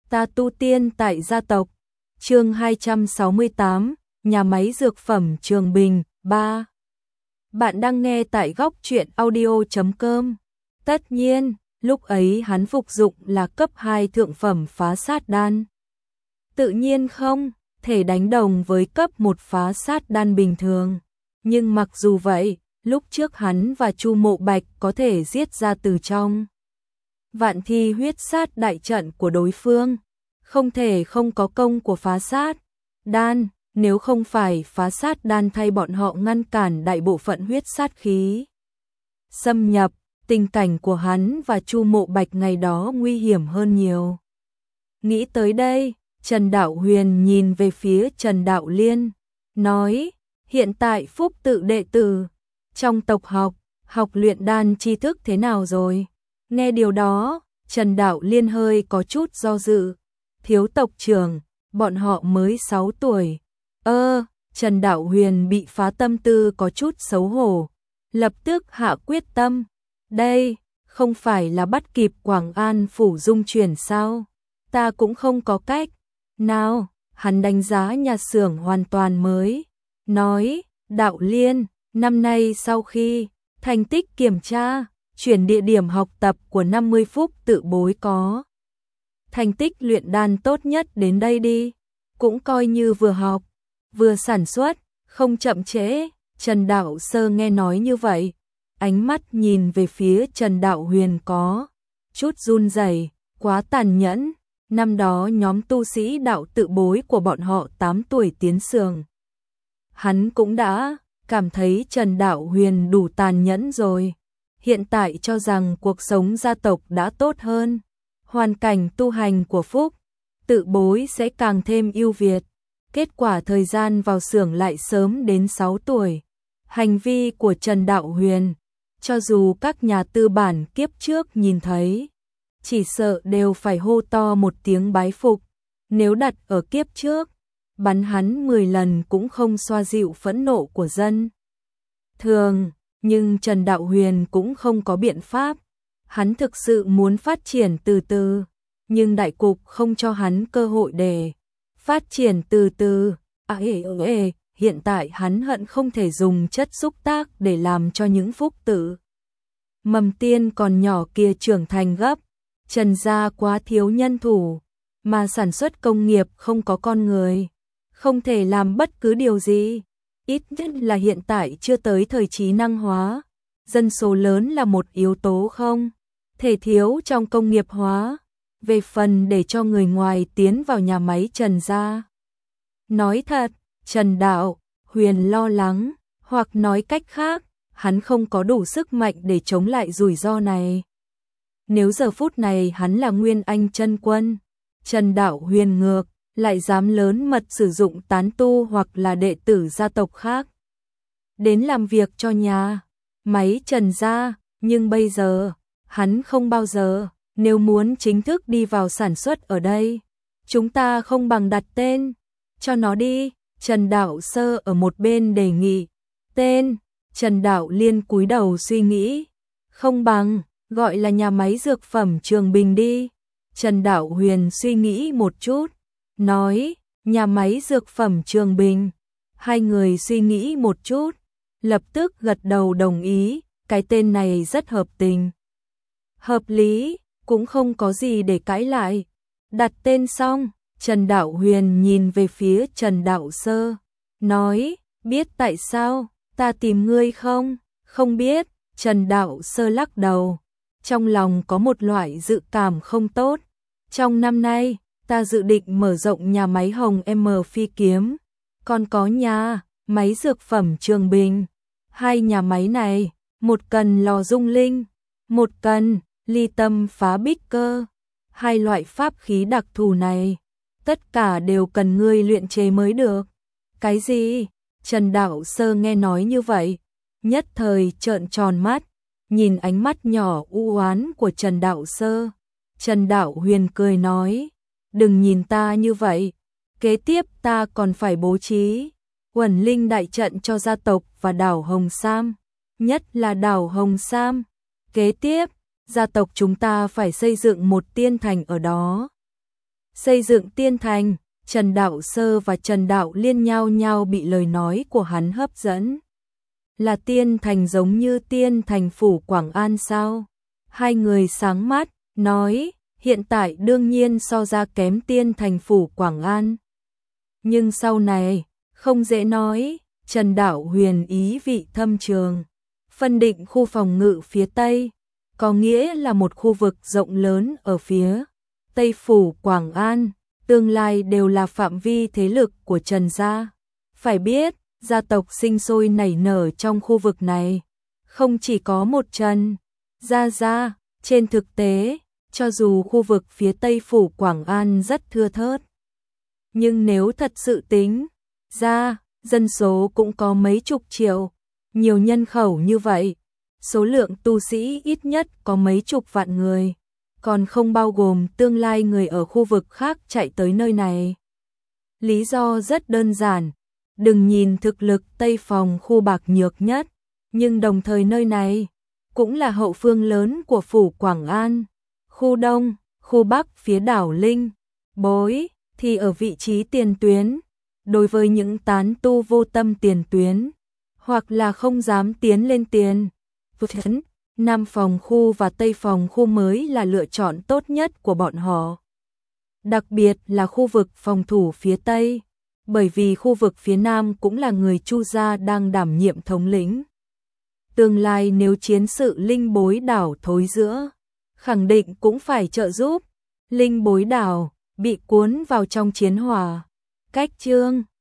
Ta tu tiên tại gia tộc. Chương 268, nhà máy dược phẩm Trường Bình 3. Bạn đang nghe tại góc truyện audio.com. Tất nhiên, lúc ấy hắn phục dụng là cấp 2 thượng phẩm phá sát đan. Tự nhiên không thể đánh đồng với cấp 1 phá sát đan bình thường. Nhưng mặc dù vậy, lúc trước hắn và Chu Mộ Bạch có thể giết ra từ trong vạn thi huyết sát đại trận của đối phương. Không thể không có công của phá sát đan, nếu không phải phá sát đan thay bọn họ ngăn cản đại bộ phận huyết sát khí xâm nhập, tình cảnh của hắn và Chu Mộ Bạch ngày đó nguy hiểm hơn nhiều. Nghĩ tới đây, Trần Đạo Huyền nhìn về phía Trần Đạo Liên, nói, hiện tại Phúc tự đệ tử trong tộc học luyện đan tri thức thế nào rồi? Nghe điều đó, Trần Đạo Liên hơi có chút do dự. Thiếu tộc trưởng, bọn họ mới 6 tuổi. Trần Đạo Huyền bị phá tâm tư có chút xấu hổ. Lập tức hạ quyết tâm. Đây, không phải là bắt kịp Quảng An phủ dung chuyển sao? Ta cũng không có cách. Nào, hắn đánh giá nhà xưởng hoàn toàn mới. Nói, Đạo Liên, năm nay sau khi thành tích kiểm tra, chuyển địa điểm học tập của 50 Phúc tự bối có thành tích luyện đan tốt nhất đến đây đi, cũng coi như vừa học, vừa sản xuất, không chậm trễ. Trần Đạo Sơ nghe nói như vậy, ánh mắt nhìn về phía Trần Đạo Huyền có chút run rẩy, quá tàn nhẫn. Năm đó nhóm tu sĩ đạo tự bối của bọn họ 8 tuổi tiến xưởng. Hắn cũng đã cảm thấy Trần Đạo Huyền đủ tàn nhẫn rồi. Hiện tại cho rằng cuộc sống gia tộc đã tốt hơn, hoàn cảnh tu hành của Phúc tự bối sẽ càng thêm ưu việt. Kết quả thời gian vào xưởng lại sớm đến 6 tuổi. Hành vi của Trần Đạo Huyền, cho dù các nhà tư bản kiếp trước nhìn thấy, chỉ sợ đều phải hô to một tiếng bái phục. Nếu đặt ở kiếp trước, bắn hắn 10 lần cũng không xoa dịu phẫn nộ của dân thường. Nhưng Trần Đạo Huyền cũng không có biện pháp. Hắn thực sự muốn phát triển từ từ, nhưng đại cục không cho hắn cơ hội để phát triển từ từ. Hiện tại hắn hận không thể dùng chất xúc tác để làm cho những Phúc tử mầm tiên còn nhỏ kia trưởng thành gấp. Trần gia quá thiếu nhân thủ, mà sản xuất công nghiệp không có con người, không thể làm bất cứ điều gì. Ít nhất là hiện tại chưa tới thời trí năng hóa. Dân số lớn là một yếu tố không thể thiếu trong công nghiệp hóa. Về phần để cho người ngoài tiến vào nhà máy Trần gia, nói thật, Trần Đạo Huyền lo lắng, hoặc nói cách khác, hắn không có đủ sức mạnh để chống lại rủi ro này. Nếu giờ phút này hắn là Nguyên Anh chân quân, Trần Đạo Huyền ngược lại dám lớn mật sử dụng tán tu hoặc là đệ tử gia tộc khác đến làm việc cho nhà máy Trần gia. Nhưng bây giờ, hắn không bao giờ. Nếu muốn chính thức đi vào sản xuất ở đây, chúng ta không bằng đặt tên cho nó đi. Trần Đạo Sơ ở một bên đề nghị. Tên? Trần Đạo Liên cúi đầu suy nghĩ. Không bằng gọi là nhà máy dược phẩm Trường Bình đi. Trần Đạo Huyền suy nghĩ một chút, nói, nhà máy dược phẩm Trường Bình. Hai người suy nghĩ một chút, lập tức gật đầu đồng ý. Cái tên này rất hợp tình, hợp lý, cũng không có gì để cãi lại. Đặt tên xong, Trần Đạo Huyền nhìn về phía Trần Đạo Sơ, nói, biết tại sao ta tìm ngươi không? Không biết. Trần Đạo Sơ lắc đầu, trong lòng có một loại dự cảm không tốt. Trong năm nay, ta dự định mở rộng nhà máy Hồng M Phi Kiếm, còn có nhà máy dược phẩm Trường Bình. Hai nhà máy này, một cần lò dung linh, một cần ly tâm phá bích cơ. Hai loại pháp khí đặc thù này, tất cả đều cần ngươi luyện chế mới được. Cái gì? Trần Đạo Sơ nghe nói như vậy, nhất thời trợn tròn mắt, nhìn ánh mắt nhỏ u oán của Trần Đạo Sơ. Trần Đạo Huyền cười nói, đừng nhìn ta như vậy, kế tiếp ta còn phải bố trí Uẩn Linh đại trận cho gia tộc và đảo Hồng Sam, nhất là đảo Hồng Sam. Kế tiếp, gia tộc chúng ta phải xây dựng một tiên thành ở đó. xây dựng tiên thành. Trần Đạo Sơ và Trần Đạo Liên nhao nhao bị lời nói của hắn hấp dẫn. Là tiên thành giống như tiên thành phủ Quảng An sao? Hai người sáng mắt, nói, hiện tại đương nhiên so ra kém tiên thành phủ Quảng An. Nhưng sau này, không dễ nói. Trần Đạo huyền ý vị thâm trường. Phân định khu phòng ngự phía Tây, có nghĩa là một khu vực rộng lớn ở phía Tây phủ Quảng An, tương lai đều là phạm vi thế lực của Trần gia. Phải biết, gia tộc sinh sôi nảy nở trong khu vực này, không chỉ có một Trần gia. Trên thực tế, cho dù khu vực phía Tây phủ Quảng An rất thưa thớt, nhưng nếu thật sự tính ra, dân số cũng có mấy chục triệu. Nhiều nhân khẩu như vậy, số lượng tu sĩ ít nhất có mấy chục vạn người, còn không bao gồm tương lai người ở khu vực khác chạy tới nơi này. Lý do rất đơn giản, đừng nhìn thực lực Tây Phòng khu bạc nhược nhất, nhưng đồng thời nơi này cũng là hậu phương lớn của phủ Quảng An. Khu Đông, khu Bắc phía đảo Linh Bối thì ở vị trí tiền tuyến. Đối với những tán tu vô tâm tiền tuyến, hoặc là không dám tiến lên tiền tuyến, Nam phòng khu và Tây phòng khu mới là lựa chọn tốt nhất của bọn họ. Đặc biệt là khu vực phòng thủ phía Tây, bởi vì khu vực phía Nam cũng là người Chu gia đang đảm nhiệm thống lĩnh. Tương lai nếu chiến sự Linh Bối đảo thối giữa, khẳng định cũng phải trợ giúp. Linh Bối đảo bị cuốn vào trong chiến hỏa. Cách chương